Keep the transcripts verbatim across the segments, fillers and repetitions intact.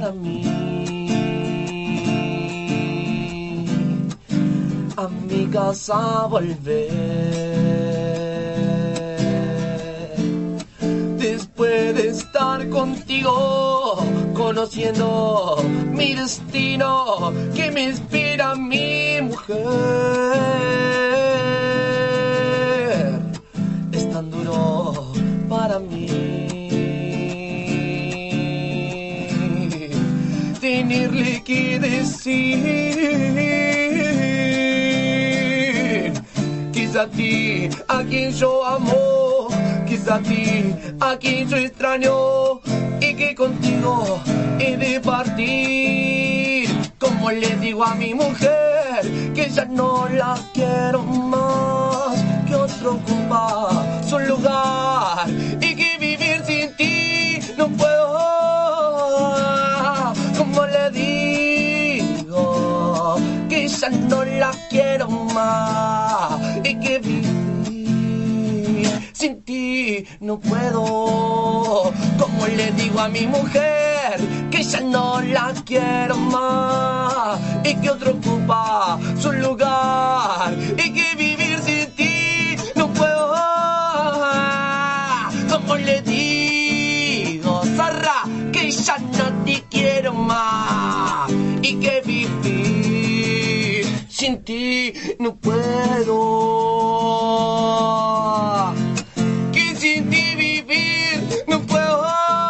para mí. A mi casa volver después de estar contigo, conociendo mi destino que me inspira mi mujer. Es tan duro para mí tenerle que decir quizá a ti, a quien yo amo, quizá a ti, a quien yo extraño, y que contigo he de partir. Como le digo a mi mujer que ya no la quiero más, que otro ocupa su lugar y que vivir sin ti no puedo. Como le digo que ya no la quiero más y que vivir sin ti no puedo. Como le digo a mi mujer que ya no la quiero más y que otro ocupa su lugar y que vivir sin ti no puedo. Como le digo, Zarra, que ya no te quiero más y que vivir sin ti no puedo. Que sin ti vivir no puedo.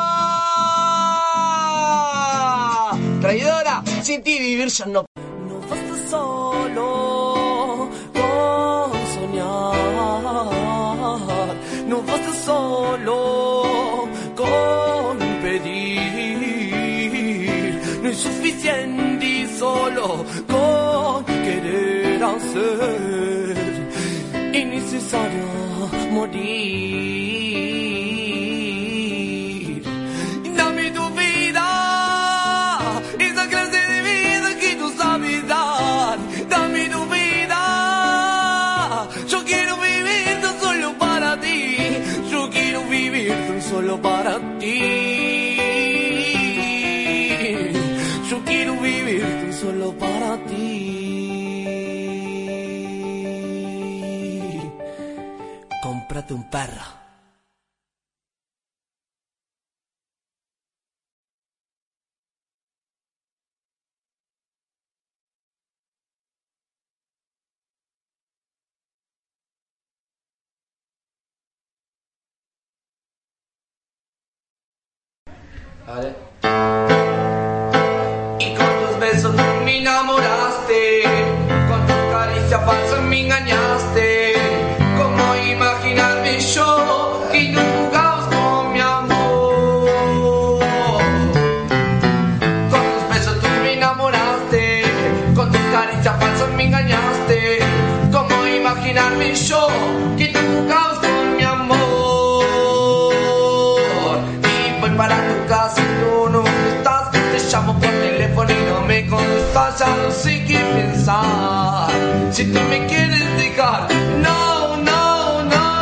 Traidora, sin ti vivir ya no. No basta solo con soñar, no basta solo con pedir, no es suficiente solo con querer hacer, es necesario morir. Dame tu vida, esa clase de vida que tú sabes dar. Dame tu vida, yo quiero vivir tan solo para ti. Yo quiero vivir tan solo para ti. Yo quiero vivir tan solo para ti. Cómprate un perro. Vale. Y con tus besos tú me enamoraste, con tu caricia falsa me engañaste. ¿Cómo imaginarme yo que tú jugabas con mi amor? Con tus besos tú me enamoraste, con tu caricia falsa me engañaste. ¿Cómo imaginarme yo que tú jugabas con mi amor? Y voy para tu casa y tú no estás, te llamo por teléfono y no me contestas, ya no sé qué pensar. Si tú me quieres dejar, no, no,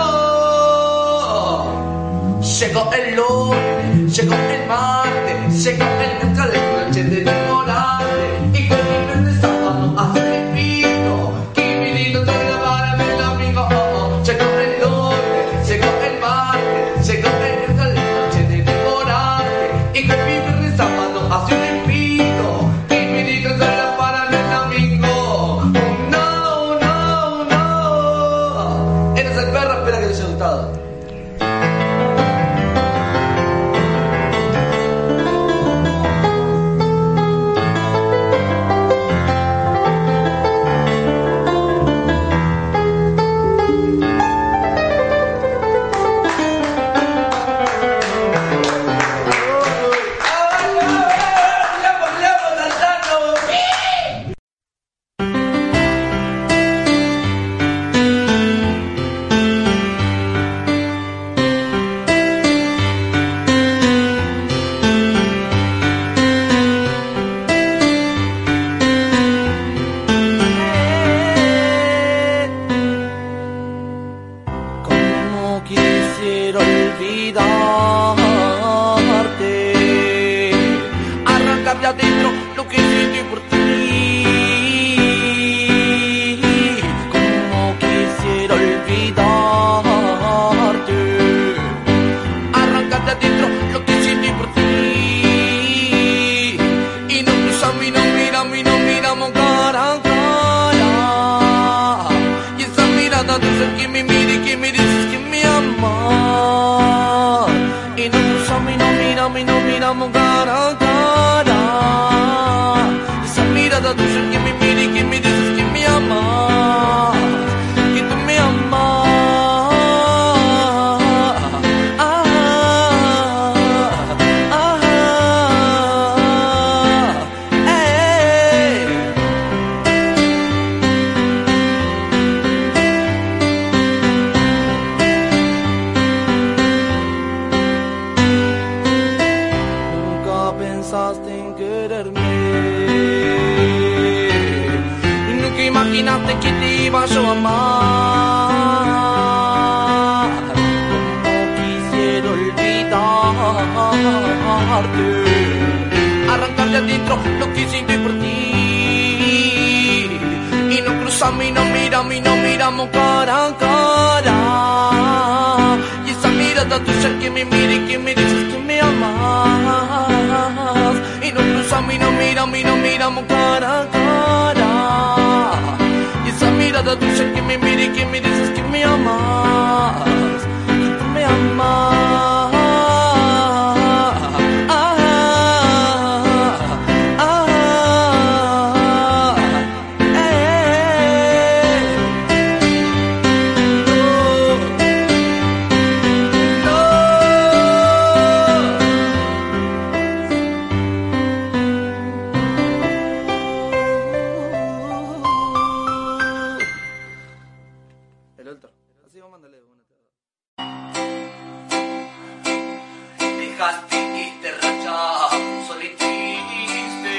no. Llegó el lunes, llegó el martes, llegó el miércoles, la noche de enamorarte. Y con mi viernes sábado hace el vino, que mi lindo todo para mi domingo. Oh, oh. Llegó el lunes, llegó el martes, llegó el miércoles, la noche de enamorarte. Y con mi viernes sábado hace el vino, que mi lindo todo para mi domingo. Oh, no, no, no. Eres el perro, espera que te haya gustado. miramos cara a cara. Esa mirada tuya que me mira y que me dices que me amas, que tú me amas. Ah, ah, ah, eh. Nunca pensaste en quererme y nunca imaginaste que te iba yo a amar. No quisiera olvidarte, arrancar de adentro lo que siento por ti. Y no cruzamos y no miramos y no miramos cara a cara. Y esa mirada tuya que me mira y que me dices que me amas. Y no cruzamos y no miramos y no miramos cara a cara. Y esa mirada tuya que me mira y que me dices que me amas, que tú me amas. Ah, ah, eh. No, el otro. Así vamos a mandarle una. Dejaste este racha solo y triste,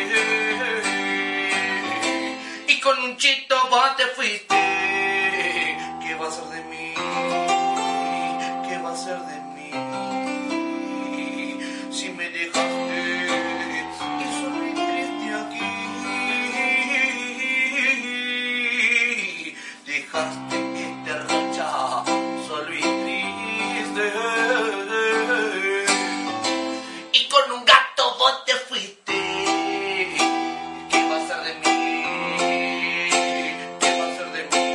y con un chito vos te fuiste. ¿Qué va a ser de mí? ¿Qué va a ser de mí? Si me dejaste y solo y triste aquí. Dejaste este racha solo y triste, y con un gato vos te fuiste. ¿Qué va a ser de mí? ¿Qué va a ser de mí?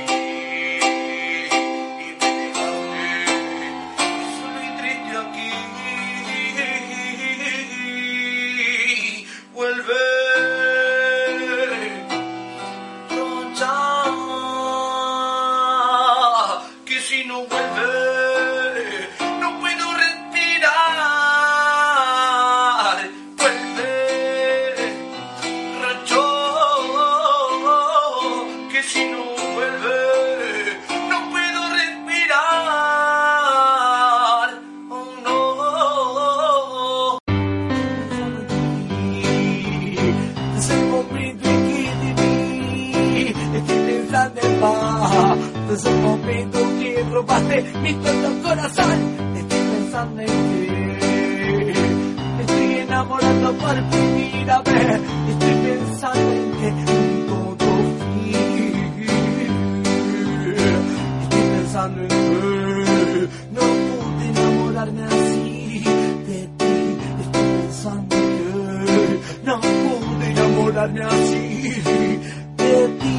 Y me dejaste solo y triste aquí. Vuelve, Rocha, que si no vuelve no puedo respirar. Vuelve, Rocho, que si no vuelve no puedo respirar. Oh no. Sei un momento che di me estoy pensando en paz. Es un momento que robaste mi todo corazón. Estoy pensando en que me estoy enamorando por primera vez. Estoy pensando en que todo fin. Estoy pensando en que no pude enamorarme así de ti. Estoy pensando en que no pude enamorarme así de ti.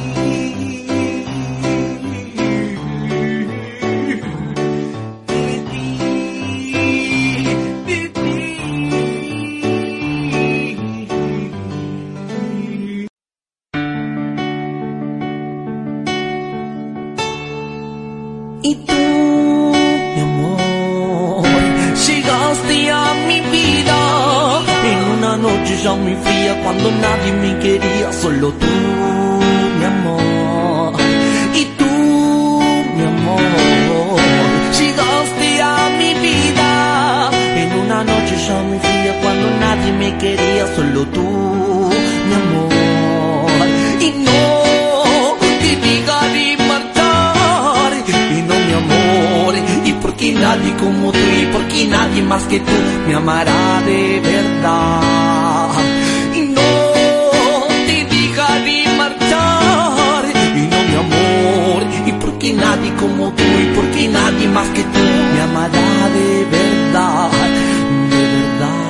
Y tú, mi amor, llegaste a mi vida en una noche ya muy fría, cuando nadie me quería, solo tú, mi amor. Y tú, mi amor, llegaste a mi vida en una noche ya muy fría, cuando nadie me quería, solo tú, mi amor. Y no te dejaré marchar, y no, mi amor, y porque nadie como tú, y porque nadie más que tú me amará de verdad. Y no te dejaré marchar, y no, mi amor, y porque nadie como tú, y porque nadie más que tú me amará de verdad, de verdad.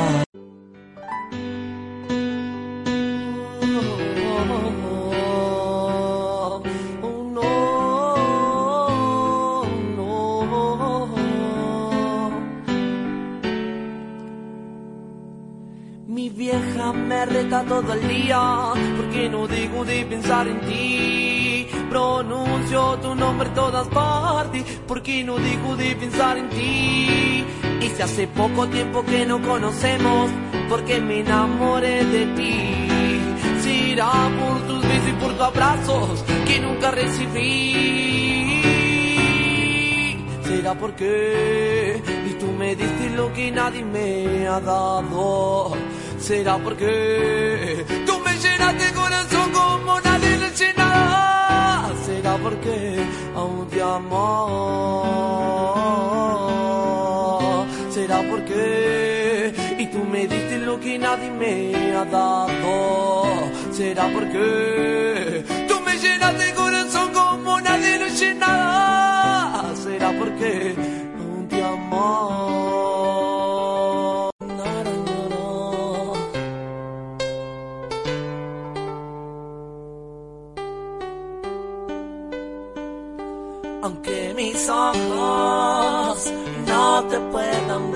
mi vieja me reta todo el día porque no dejo de pensar en ti. Pronuncio tu nombre en todas partes porque no dejo de pensar en ti. Y si hace poco tiempo que no conocemos porque me enamoré de ti. Será por tus besos y por tus abrazos que nunca recibí. Será porque y tú me diste lo que nadie me ha dado. Será porque tú me llenaste el corazón como nadie le llenará. Será porque aún te amo. Será porque y tú me diste lo que nadie me ha dado. Será porque tú me llenaste el corazón como nadie le llenará. Será porque aún te amo. Aunque mis ojos no te puedan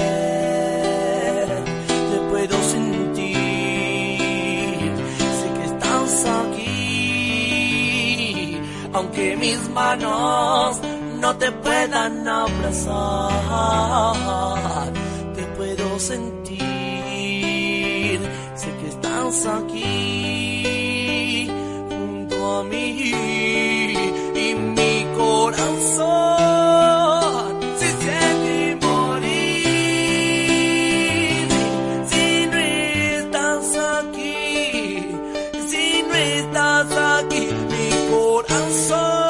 ver, te puedo sentir, sé que estás aquí. Aunque mis manos no te puedan abrazar, te puedo sentir, sé que estás aquí junto a mí. Y mi corazón se siente morir si no estás aquí, si no estás aquí. Mi corazón